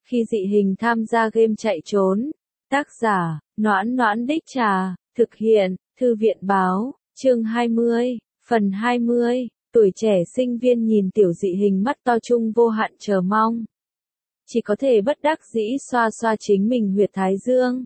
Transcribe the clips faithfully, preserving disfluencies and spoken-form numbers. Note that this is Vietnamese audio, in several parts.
Khi dị hình tham gia game chạy trốn. Tác giả, Noãn Noãn Đích Trà, thực hiện, Thư viện Báo, chương hai mươi, phần hai mươi, tuổi trẻ sinh viên nhìn tiểu dị hình mắt to trung vô hạn chờ mong. Chỉ có thể bất đắc dĩ xoa xoa chính mình huyệt thái dương.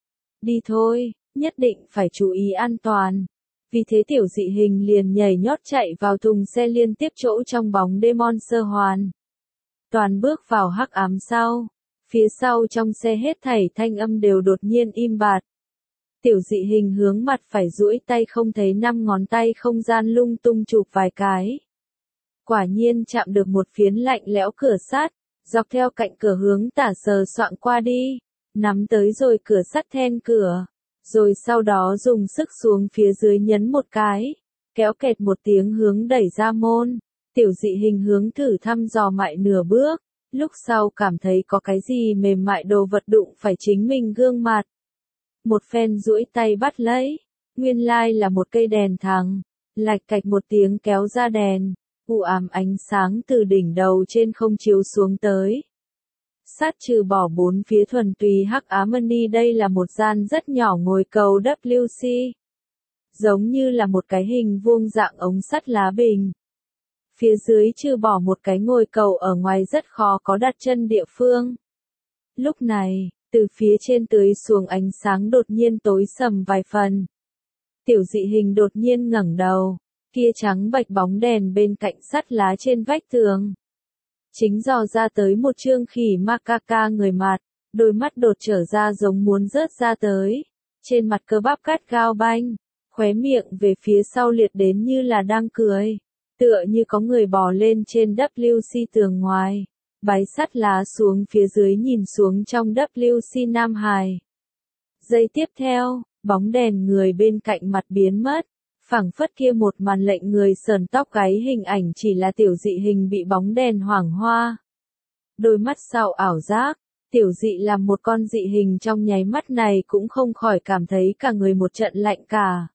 Đi thôi, nhất định phải chú ý an toàn. Vì thế tiểu dị hình liền nhảy nhót chạy vào thùng xe liên tiếp chỗ trong bóng đêm sơ hoàn. Toàn bước vào hắc ám sau. Phía sau trong xe hết thảy thanh âm đều đột nhiên im bặt. Tiểu dị hình hướng mặt phải duỗi tay không thấy năm ngón tay không gian lung tung chụp vài cái. Quả nhiên chạm được một phiến lạnh lẽo cửa sắt, dọc theo cạnh cửa hướng tả sờ soạng qua đi, nắm tới rồi cửa sắt then cửa, rồi sau đó dùng sức xuống phía dưới nhấn một cái, kéo kẹt một tiếng hướng đẩy ra môn. Tiểu dị hình hướng thử thăm dò mại nửa bước. Lúc sau cảm thấy có cái gì mềm mại đồ vật đụng phải chính mình gương mặt. Một phen duỗi tay bắt lấy, nguyên lai là một cây đèn thẳng, lạch cạch một tiếng kéo ra đèn, u ám ánh sáng từ đỉnh đầu trên không chiếu xuống tới. Sát trừ bỏ bốn phía thuần túy hắc ám-ni, đây là một gian rất nhỏ ngồi cầu W C. Giống như là một cái hình vuông dạng ống sắt lá bình. Phía dưới trừ bỏ một cái ngồi cầu ở ngoài rất khó có đặt chân địa phương. Lúc này, từ phía trên tưới xuống ánh sáng đột nhiên tối sầm vài phần. Tiểu dị hình đột nhiên ngẩng đầu, kia trắng bạch bóng đèn bên cạnh sắt lá trên vách tường. Chính dò ra tới một trương khỉ macaca người mặt, đôi mắt đột trở ra giống muốn rớt ra tới. Trên mặt cơ bắp cắt gao banh, khóe miệng về phía sau liệt đến như là đang cười. Tựa như có người bò lên trên W C tường ngoài, bái sắt lá xuống phía dưới nhìn xuống trong W C Nam Hải. Giây tiếp theo, bóng đèn người bên cạnh mặt biến mất, phảng phất kia một màn lệnh người sờn tóc gáy hình ảnh chỉ là tiểu dị hình bị bóng đèn hoảng hoa. Đôi mắt sau ảo giác, tiểu dị làm một con dị hình trong nháy mắt này cũng không khỏi cảm thấy cả người một trận lạnh cả.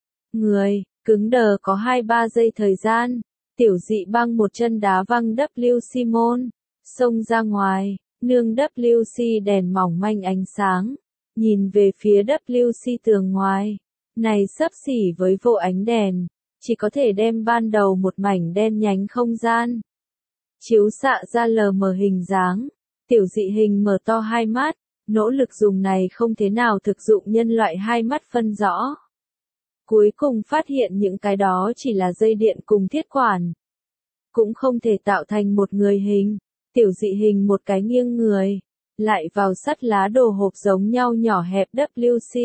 Người cứng đờ có hai ba giây thời gian, tiểu dị băng một chân đá văng W C môn, xông ra ngoài, nương W C đèn mỏng manh ánh sáng, nhìn về phía W C tường ngoài, này xấp xỉ với vô ánh đèn, chỉ có thể đem ban đầu một mảnh đen nhánh không gian chiếu xạ ra lờ mờ hình dáng. Tiểu dị hình mở to hai mắt, nỗ lực dùng này không thế nào thực dụng nhân loại hai mắt phân rõ. Cuối cùng phát hiện những cái đó chỉ là dây điện cùng thiết quản. Cũng không thể tạo thành một người hình. Tiểu dị hình một cái nghiêng người. Lại vào sắt lá đồ hộp giống nhau nhỏ hẹp W C.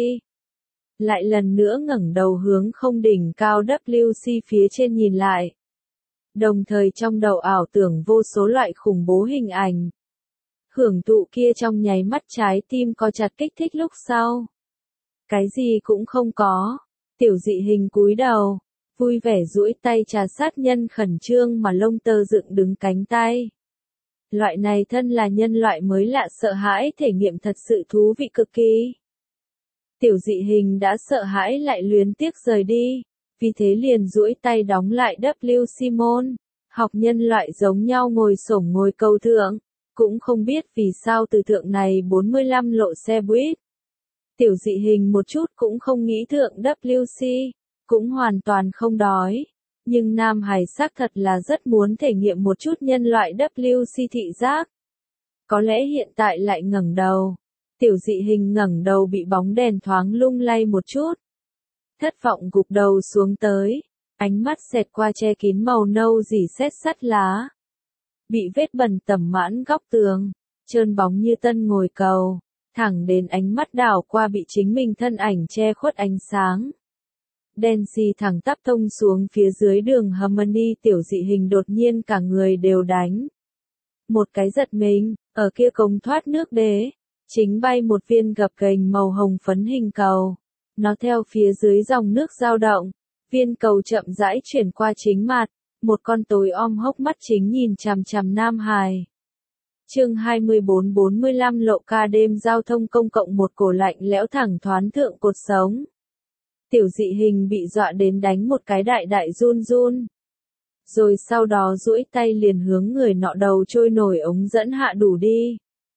Lại lần nữa ngẩng đầu hướng không đỉnh cao W C phía trên nhìn lại. Đồng thời trong đầu ảo tưởng vô số loại khủng bố hình ảnh. Hưởng thụ kia trong nháy mắt trái tim co chặt kích thích lúc sau. Cái gì cũng không có. Tiểu dị hình cúi đầu, vui vẻ duỗi tay trà sát nhân khẩn trương mà lông tơ dựng đứng cánh tay. Loại này thân là nhân loại mới lạ sợ hãi thể nghiệm thật sự thú vị cực kỳ. Tiểu dị hình đã sợ hãi lại luyến tiếc rời đi, vì thế liền duỗi tay đóng lại W C môn, học nhân loại giống nhau ngồi xổm ngồi cầu thượng, cũng không biết vì sao từ thượng này bốn mươi lăm lộ xe buýt. Tiểu dị hình một chút cũng không nghĩ thượng W C, cũng hoàn toàn không đói. Nhưng Nam Hải xác thật là rất muốn thể nghiệm một chút nhân loại W C thị giác. Có lẽ hiện tại lại ngẩng đầu. Tiểu dị hình ngẩng đầu bị bóng đèn thoáng lung lay một chút. Thất vọng gục đầu xuống tới. Ánh mắt xẹt qua che kín màu nâu rỉ sét sắt lá. Bị vết bẩn tẩm mãn góc tường. Trơn bóng như tân ngồi cầu. Thẳng đến ánh mắt đảo qua bị chính mình thân ảnh che khuất ánh sáng. Đen xì thẳng tắp thông xuống phía dưới đường Harmony, tiểu dị hình đột nhiên cả người đều đánh. Một cái giật mình, ở kia cống thoát nước đế, chính bay một viên gập ghềnh màu hồng phấn hình cầu. Nó theo phía dưới dòng nước dao động, viên cầu chậm rãi chuyển qua chính mặt, một con tối om hốc mắt chính nhìn chằm chằm Nam Hải. Chương hai mươi bốn bốn mươi lăm lộ ca đêm giao thông công cộng, một cổ lạnh lẽo thẳng thoáng thượng cột sống. Tiểu dị hình bị dọa đến đánh một cái đại đại run run. Rồi sau đó duỗi tay liền hướng người nọ đầu trôi nổi ống dẫn hạ đủ đi.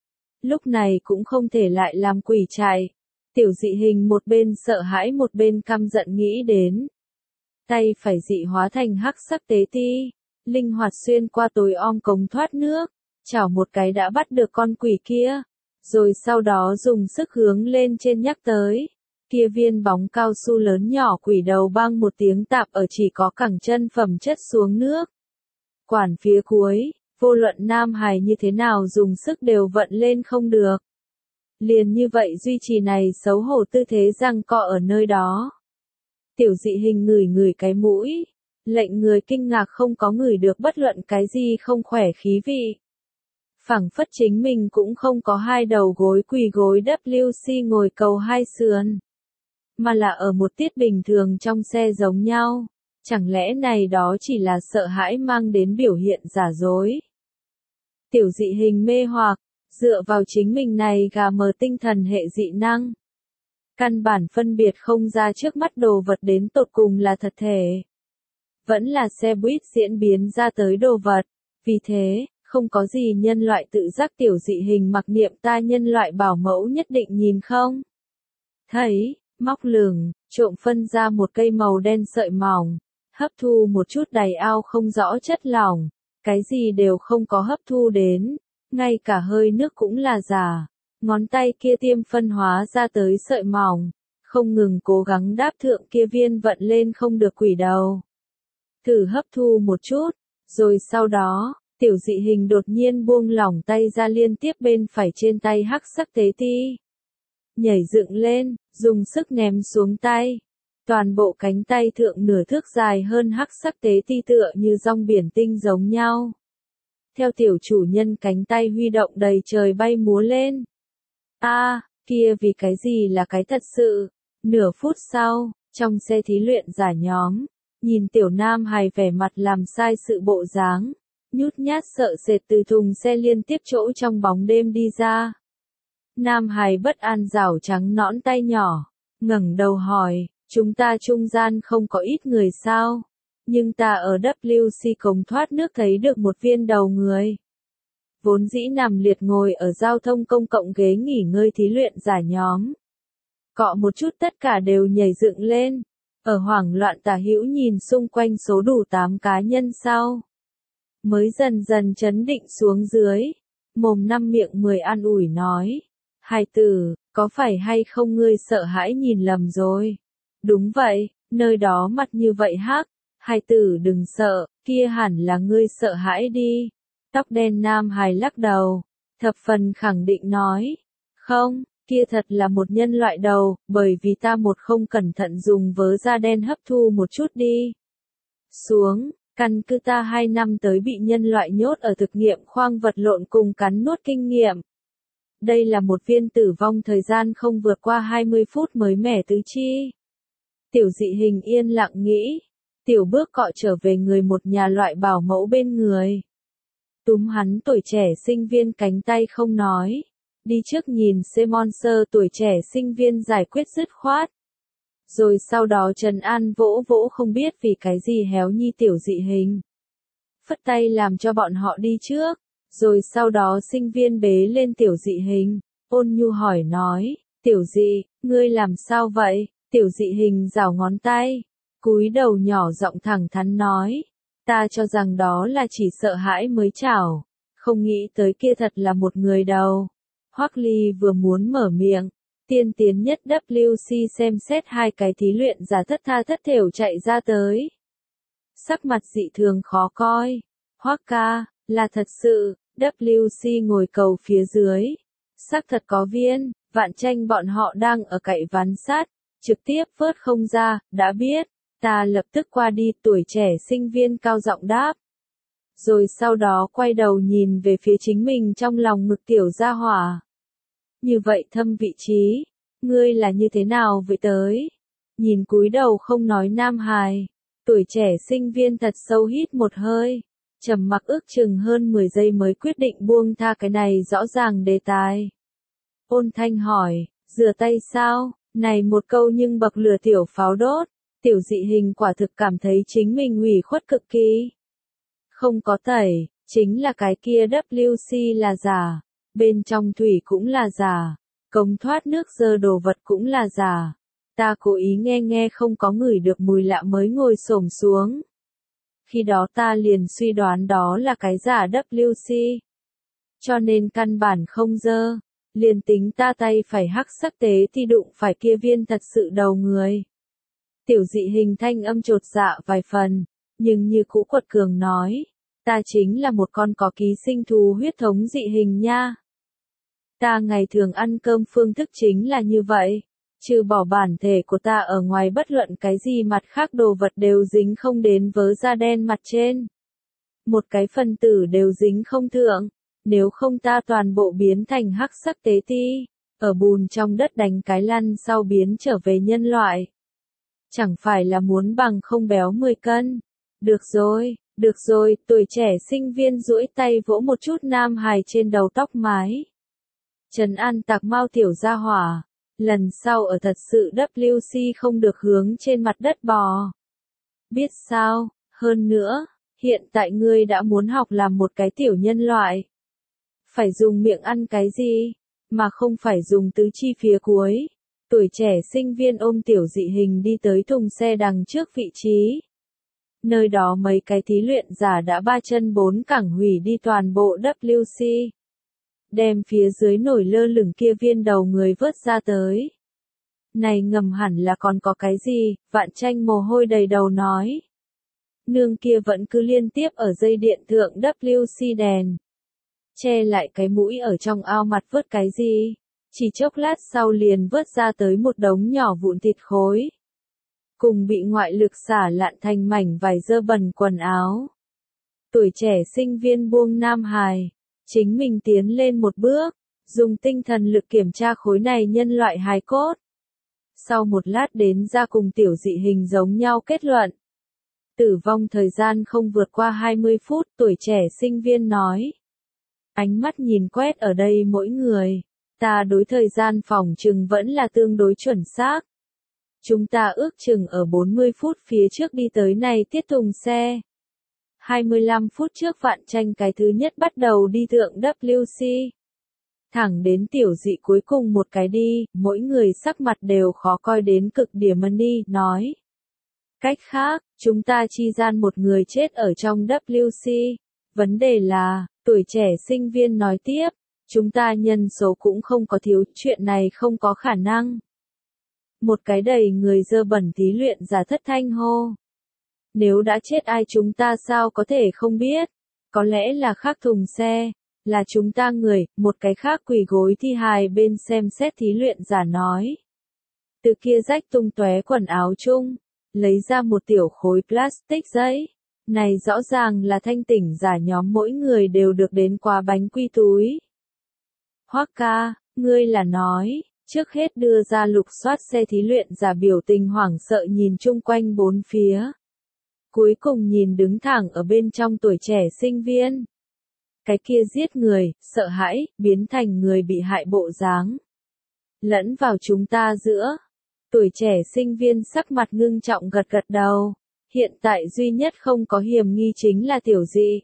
lúc này cũng không thể lại làm quỷ chạy. Tiểu dị hình một bên sợ hãi một bên căm giận nghĩ đến. Tay phải dị hóa thành hắc sắc tế ti, linh hoạt xuyên qua tối om cống thoát nước, chảo một cái đã bắt được con quỷ kia, rồi sau đó dùng sức hướng lên trên nhắc tới. Kia viên bóng cao su lớn nhỏ quỷ đầu bang một tiếng tạp ở chỉ có cẳng chân phẩm chất xuống nước. Quản phía cuối, vô luận nam hài như thế nào dùng sức đều vận lên không được. Liền như vậy duy trì này xấu hổ tư thế giằng co ở nơi đó. Tiểu dị hình ngửi ngửi cái mũi, lệnh người kinh ngạc không có ngửi được bất luận cái gì không khỏe khí vị. Phảng phất chính mình cũng không có hai đầu gối quỳ gối W C ngồi cầu hai sườn, mà là ở một tiết bình thường trong xe giống nhau. Chẳng lẽ này đó chỉ là sợ hãi mang đến biểu hiện giả dối? Tiểu dị hình mê hoặc, dựa vào chính mình này gà mờ tinh thần hệ dị năng. Căn bản phân biệt không ra trước mắt đồ vật đến tột cùng là thật thể. Vẫn là xe buýt diễn biến ra tới đồ vật. Vì thế, không có gì nhân loại tự giác tiểu dị hình mặc niệm ta nhân loại bảo mẫu nhất định nhìn không? Thấy, móc lửng, trộm phân ra một cây màu đen sợi mỏng, hấp thu một chút đầy ao không rõ chất lỏng, cái gì đều không có hấp thu đến, ngay cả hơi nước cũng là giả. Ngón tay kia tiêm phân hóa ra tới sợi mỏng, không ngừng cố gắng đáp thượng kia viên vận lên không được quỷ đầu. Thử hấp thu một chút, rồi sau đó, tiểu dị hình đột nhiên buông lỏng tay ra liên tiếp bên phải trên tay hắc sắc tế ti. Nhảy dựng lên, dùng sức ném xuống tay. Toàn bộ cánh tay thượng nửa thước dài hơn hắc sắc tế ti tựa như rong biển tinh giống nhau. Theo tiểu chủ nhân cánh tay huy động đầy trời bay múa lên. A, à, kia vì cái gì là cái thật sự. Nửa phút sau, trong xe thí luyện giả nhóm, nhìn tiểu nam hài vẻ mặt làm sai sự bộ dáng, nhút nhát sợ sệt từ thùng xe liên tiếp chỗ trong bóng đêm đi ra. Nam hài bất an rảo trắng nõn tay nhỏ, ngẩng đầu hỏi, chúng ta trung gian không có ít người sao? Nhưng ta ở W C cống thoát nước thấy được một viên đầu người. Vốn dĩ nằm liệt ngồi ở giao thông công cộng ghế nghỉ ngơi thí luyện giả nhóm. Cọ một chút tất cả đều nhảy dựng lên, ở hoảng loạn tả hữu nhìn xung quanh số đủ tám cá nhân sau. Mới dần dần chấn định xuống dưới, mồm năm miệng mười an ủi nói. Hài tử, có phải hay không ngươi sợ hãi nhìn lầm rồi? Đúng vậy, nơi đó mặt như vậy hắc, hài tử đừng sợ, kia hẳn là ngươi sợ hãi đi. Tóc đen nam hài lắc đầu, thập phần khẳng định nói. Không, kia thật là một nhân loại đầu, bởi vì ta một không cẩn thận dùng vớ da đen hấp thu một chút đi. Xuống, căn cứ ta hai năm tới bị nhân loại nhốt ở thực nghiệm khoang vật lộn cùng cắn nuốt kinh nghiệm. Đây là một viên tử vong thời gian không vượt qua hai mươi phút mới mẻ tứ chi. Tiểu dị hình yên lặng nghĩ, tiểu bước cọ trở về người một nhà loại bảo mẫu bên người. Túm hắn tuổi trẻ sinh viên cánh tay không nói, đi trước nhìn C-Monster tuổi trẻ sinh viên giải quyết dứt khoát. Rồi sau đó Trần An vỗ vỗ không biết vì cái gì héo nhi tiểu dị hình. Phất tay làm cho bọn họ đi trước, rồi sau đó sinh viên bế lên tiểu dị hình, ôn nhu hỏi nói, tiểu dị, ngươi làm sao vậy? Tiểu dị hình rảo ngón tay, cúi đầu nhỏ giọng thẳng thắn nói, ta cho rằng đó là chỉ sợ hãi mới chảo, không nghĩ tới kia thật là một người đầu. Hoắc Ly vừa muốn mở miệng, tiên tiến nhất W C xem xét hai cái thí luyện giả thất tha thất thểu chạy ra tới. Sắc mặt dị thường khó coi, Hoắc ca, là thật sự, W C ngồi cầu phía dưới, xác thật có viên, Vạn Tranh bọn họ đang ở cậy ván sát, trực tiếp vớt không ra, đã biết, ta lập tức qua đi. Tuổi trẻ sinh viên cao giọng đáp. Rồi sau đó quay đầu nhìn về phía chính mình trong lòng ngực tiểu gia hỏa. Như vậy thâm vị trí, ngươi là như thế nào vậy tới? Nhìn cúi đầu không nói nam hài, tuổi trẻ sinh viên thật sâu hít một hơi, trầm mặc ước chừng hơn mười giây mới quyết định buông tha cái này rõ ràng đề tài. Ôn Thanh hỏi, rửa tay sao? Này một câu nhưng bậc lửa tiểu pháo đốt, tiểu dị hình quả thực cảm thấy chính mình ủy khuất cực kỳ. Không có tẩy, chính là cái kia W C là giả. Bên trong thủy cũng là giả. Cống thoát nước dơ đồ vật cũng là giả. Ta cố ý nghe nghe không có ngửi được mùi lạ mới ngồi xổm xuống. Khi đó ta liền suy đoán đó là cái giả W C. Cho nên căn bản không dơ. Liền tính ta tay phải hắc sắc tế thì đụng phải kia viên thật sự đầu người. Tiểu dị hình thanh âm chột dạ vài phần, nhưng như cũ quật cường nói, ta chính là một con có ký sinh thú huyết thống dị hình nha. Ta ngày thường ăn cơm phương thức chính là như vậy, trừ bỏ bản thể của ta ở ngoài bất luận cái gì mặt khác đồ vật đều dính không đến vớ da đen mặt trên. Một cái phân tử đều dính không thượng, nếu không ta toàn bộ biến thành hắc sắc tế ti, ở bùn trong đất đánh cái lăn sau biến trở về nhân loại. Chẳng phải là muốn bằng không béo mười cân. Được rồi, được rồi, tuổi trẻ sinh viên duỗi tay vỗ một chút nam hài trên đầu tóc mái. Trấn an tạc mau tiểu gia hỏa, lần sau ở thật sự W C không được hướng trên mặt đất bò. Biết sao, hơn nữa, hiện tại ngươi đã muốn học làm một cái tiểu nhân loại. Phải dùng miệng ăn cái gì, mà không phải dùng tứ chi phía cuối. Tuổi trẻ sinh viên ôm tiểu dị hình đi tới thùng xe đằng trước vị trí. Nơi đó mấy cái thí luyện giả đã ba chân bốn cẳng hủy đi toàn bộ W C. Đem phía dưới nổi lơ lửng kia viên đầu người vớt ra tới. Này ngầm hẳn là còn có cái gì, Vạn Tranh mồ hôi đầy đầu nói. Nương kia vẫn cứ liên tiếp ở dây điện thượng W C đèn. Che lại cái mũi ở trong ao mặt vớt cái gì. Chỉ chốc lát sau liền vớt ra tới một đống nhỏ vụn thịt khối. Cùng bị ngoại lực xả lạn thành mảnh vải dơ bẩn quần áo. Tuổi trẻ sinh viên buông nam hài. Chính mình tiến lên một bước. Dùng tinh thần lực kiểm tra khối này nhân loại hài cốt. Sau một lát đến ra cùng tiểu dị hình giống nhau kết luận. Tử vong thời gian không vượt qua hai mươi phút, tuổi trẻ sinh viên nói. Ánh mắt nhìn quét ở đây mỗi người. Ta đối thời gian phòng chừng vẫn là tương đối chuẩn xác. Chúng ta ước chừng ở bốn mươi phút phía trước đi tới này tiết thùng xe. hai mươi lăm phút trước Vạn Tranh cái thứ nhất bắt đầu đi thượng W C. Thẳng đến tiểu dị cuối cùng một cái đi, mỗi người sắc mặt đều khó coi đến cực điểm đi, nói. Cách khác, chúng ta chi gian một người chết ở trong W C. Vấn đề là, tuổi trẻ sinh viên nói tiếp, chúng ta nhân số cũng không có thiếu, chuyện này không có khả năng. Một cái đầy người dơ bẩn thí luyện giả thất thanh hô. Nếu đã chết ai chúng ta sao có thể không biết? Có lẽ là khác thùng xe, là chúng ta người, một cái khác quỳ gối thi hài bên xem xét thí luyện giả nói. Từ kia rách tung tóe quần áo chung, lấy ra một tiểu khối plastic giấy. Này rõ ràng là thanh tỉnh giả nhóm mỗi người đều được đến quà bánh quy túi. Hoắc ca, ngươi là nói, trước hết đưa ra lục soát xe thí luyện giả biểu tình hoảng sợ nhìn chung quanh bốn phía. Cuối cùng nhìn đứng thẳng ở bên trong tuổi trẻ sinh viên. Cái kia giết người, sợ hãi, biến thành người bị hại bộ dáng. Lẫn vào chúng ta giữa. Tuổi trẻ sinh viên sắc mặt ngưng trọng gật gật đầu. Hiện tại duy nhất không có hiểm nghi chính là tiểu dị.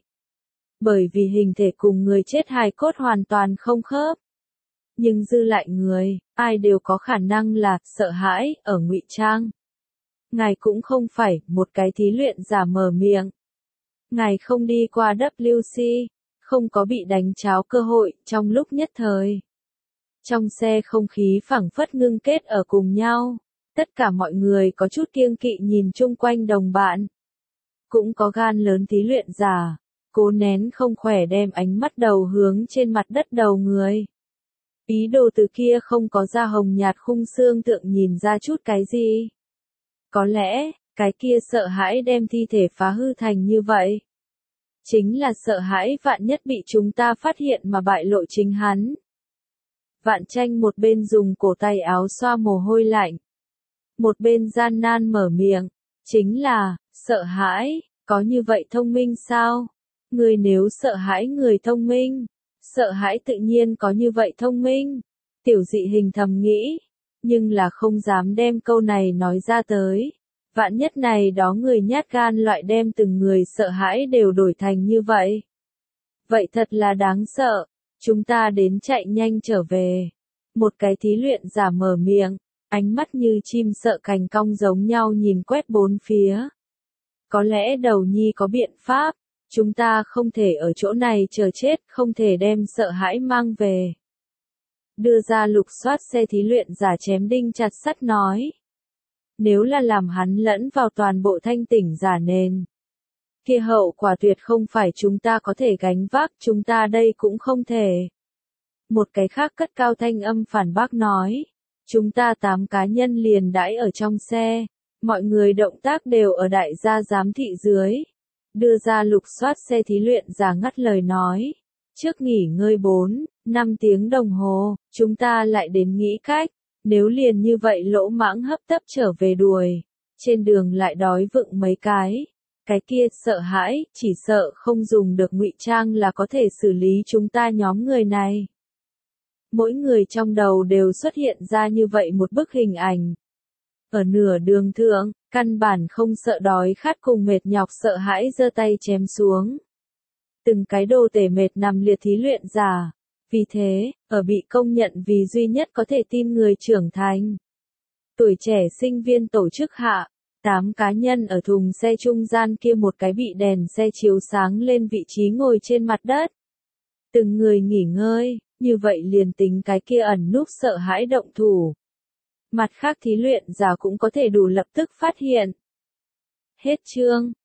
Bởi vì hình thể cùng người chết hài cốt hoàn toàn không khớp. Nhưng dư lại người, ai đều có khả năng là sợ hãi, ở ngụy trang. Ngài cũng không phải một cái thí luyện giả mở miệng. Ngài không đi qua W C, không có bị đánh cháo cơ hội trong lúc nhất thời. Trong xe không khí phảng phất ngưng kết ở cùng nhau. Tất cả mọi người có chút kiêng kỵ nhìn chung quanh đồng bạn. Cũng có gan lớn thí luyện giả, cố nén không khỏe đem ánh mắt đầu hướng trên mặt đất đầu người. Ý đồ từ kia không có da hồng nhạt khung xương tượng nhìn ra chút cái gì. Có lẽ, cái kia sợ hãi đem thi thể phá hư thành như vậy. Chính là sợ hãi vạn nhất bị chúng ta phát hiện mà bại lộ chính hắn. Vạn Tranh một bên dùng cổ tay áo xoa mồ hôi lạnh. Một bên gian nan mở miệng, chính là, sợ hãi, có như vậy thông minh sao? Người nếu sợ hãi người thông minh, sợ hãi tự nhiên có như vậy thông minh. Tiểu dị hình thầm nghĩ, nhưng là không dám đem câu này nói ra tới. Vạn nhất này đó người nhát gan loại đem từng người sợ hãi đều đổi thành như vậy. Vậy thật là đáng sợ. Chúng ta đến chạy nhanh trở về. Một cái thí luyện giả mở miệng, ánh mắt như chim sợ cành cong giống nhau nhìn quét bốn phía. Có lẽ đầu nhi có biện pháp, chúng ta không thể ở chỗ này chờ chết, không thể đem sợ hãi mang về. Đưa ra lục soát xe thí luyện giả chém đinh chặt sắt nói. Nếu là làm hắn lẫn vào toàn bộ thanh tỉnh giả nền, kia hậu quả tuyệt không phải chúng ta có thể gánh vác, chúng ta đây cũng không thể. Một cái khác cất cao thanh âm phản bác nói. Chúng ta tám cá nhân liền đãi ở trong xe, mọi người động tác đều ở đại gia giám thị dưới. Đưa ra lục soát xe thí luyện giả ngắt lời nói. Trước nghỉ ngơi bốn, năm tiếng đồng hồ, chúng ta lại đến nghĩ cách, nếu liền như vậy lỗ mãng hấp tấp trở về đuổi, trên đường lại đói vựng mấy cái. Cái kia sợ hãi, chỉ sợ không dùng được ngụy trang là có thể xử lý chúng ta nhóm người này. Mỗi người trong đầu đều xuất hiện ra như vậy một bức hình ảnh. Ở nửa đường thượng, căn bản không sợ đói khát cùng mệt nhọc sợ hãi giơ tay chém xuống. Từng cái đồ tể mệt nằm liệt thí luyện giả. Vì thế, ở bị công nhận vì duy nhất có thể tin người trưởng thành. Tuổi trẻ sinh viên tổ chức hạ, tám cá nhân ở thùng xe trung gian kia một cái bị đèn xe chiếu sáng lên vị trí ngồi trên mặt đất. Từng người nghỉ ngơi, như vậy liền tính cái kia ẩn núp sợ hãi động thủ. Mặt khác thí luyện giả cũng có thể đủ lập tức phát hiện. Hết chương.